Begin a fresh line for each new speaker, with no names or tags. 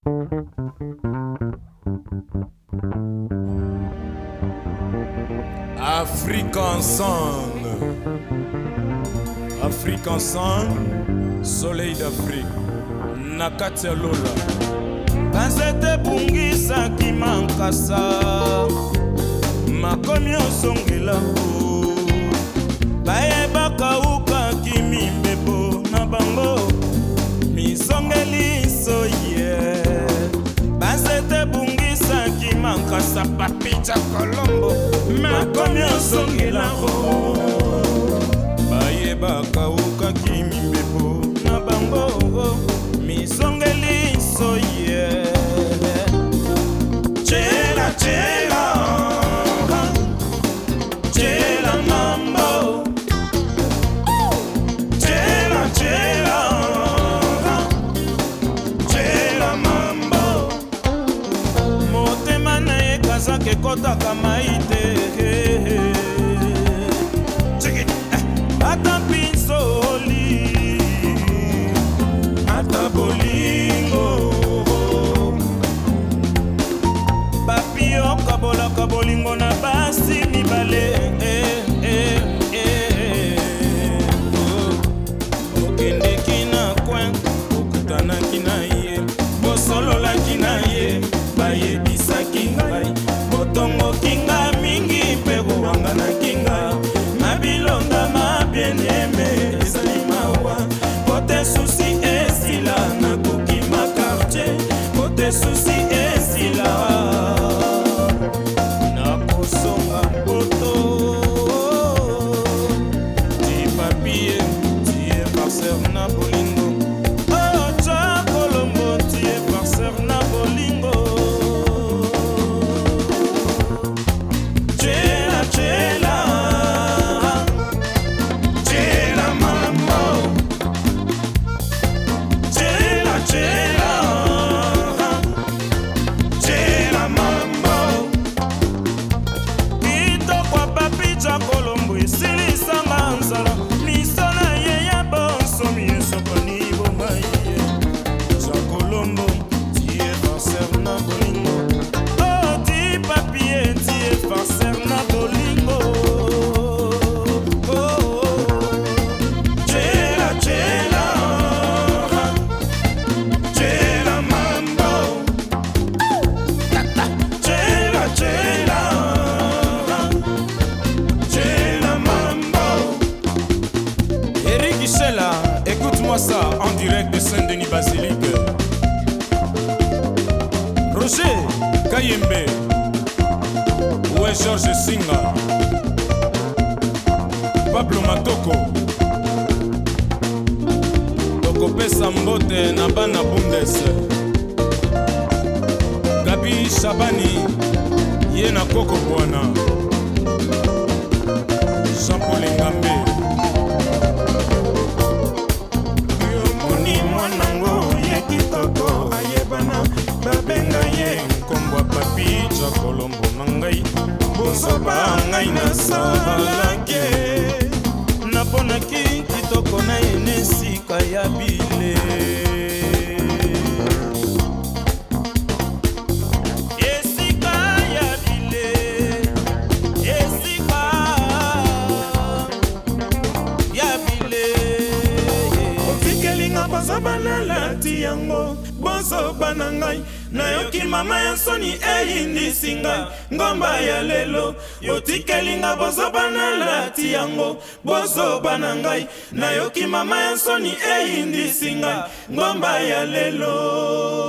Afrique ensemble. Afrique ensemble. Soleil d'Afrique. Nakati ya Lola.
Kanzete bungisa kimankasa. Makomi osongelako. Baye bakauka kimimbepo na bango. Misongeli soye. Kanzete bungisa kimankasa papita Colombo. Makomi osongelako. Baye bakauka kimimbepo na bango. Misongeli soye. Chela chela. Chela mambo. Chela chela. Chela mambo. Motema na ye kazake kota kama ite. Ata pinsoli. Ata bolingo. Papio kabola kabolingo na basi mibale. Okende kina kwen, okutana kina ye. Bosolola kina ye, baye bisa kingai. Botongo kinga mingi pego wanga na kinga. Mabilonga mabieneme ezali mawa. Kote susi esila na kuki makarche. Kote susi esila. Écoute-moi ça en direct de Saint-Denis Basilique. Roger Kayembe. Où est Georges Singa? Pablo Matoko. Toko pesa mbote na bana Bundes. Gabi Shabani Yena Koko Bwana. Jean-Paul Ngambe. Babenga ye nkombwa papi ja Colombo nangai. Bozoba ngai na salake. Naponaki kitoko na ene sika ya bile. Esika ya bile. Esika ya bile. Ofikelinga bozoba na lati yango. Bozoba na ngai. Nayoki mama ya soni eyindisi ngai. Ngomba ya lelo yotikelinga bozoba na lati yango. Bozoba na ngai. Nayoki mama ya soni eyindisi ngai. Ngomba ya lelo.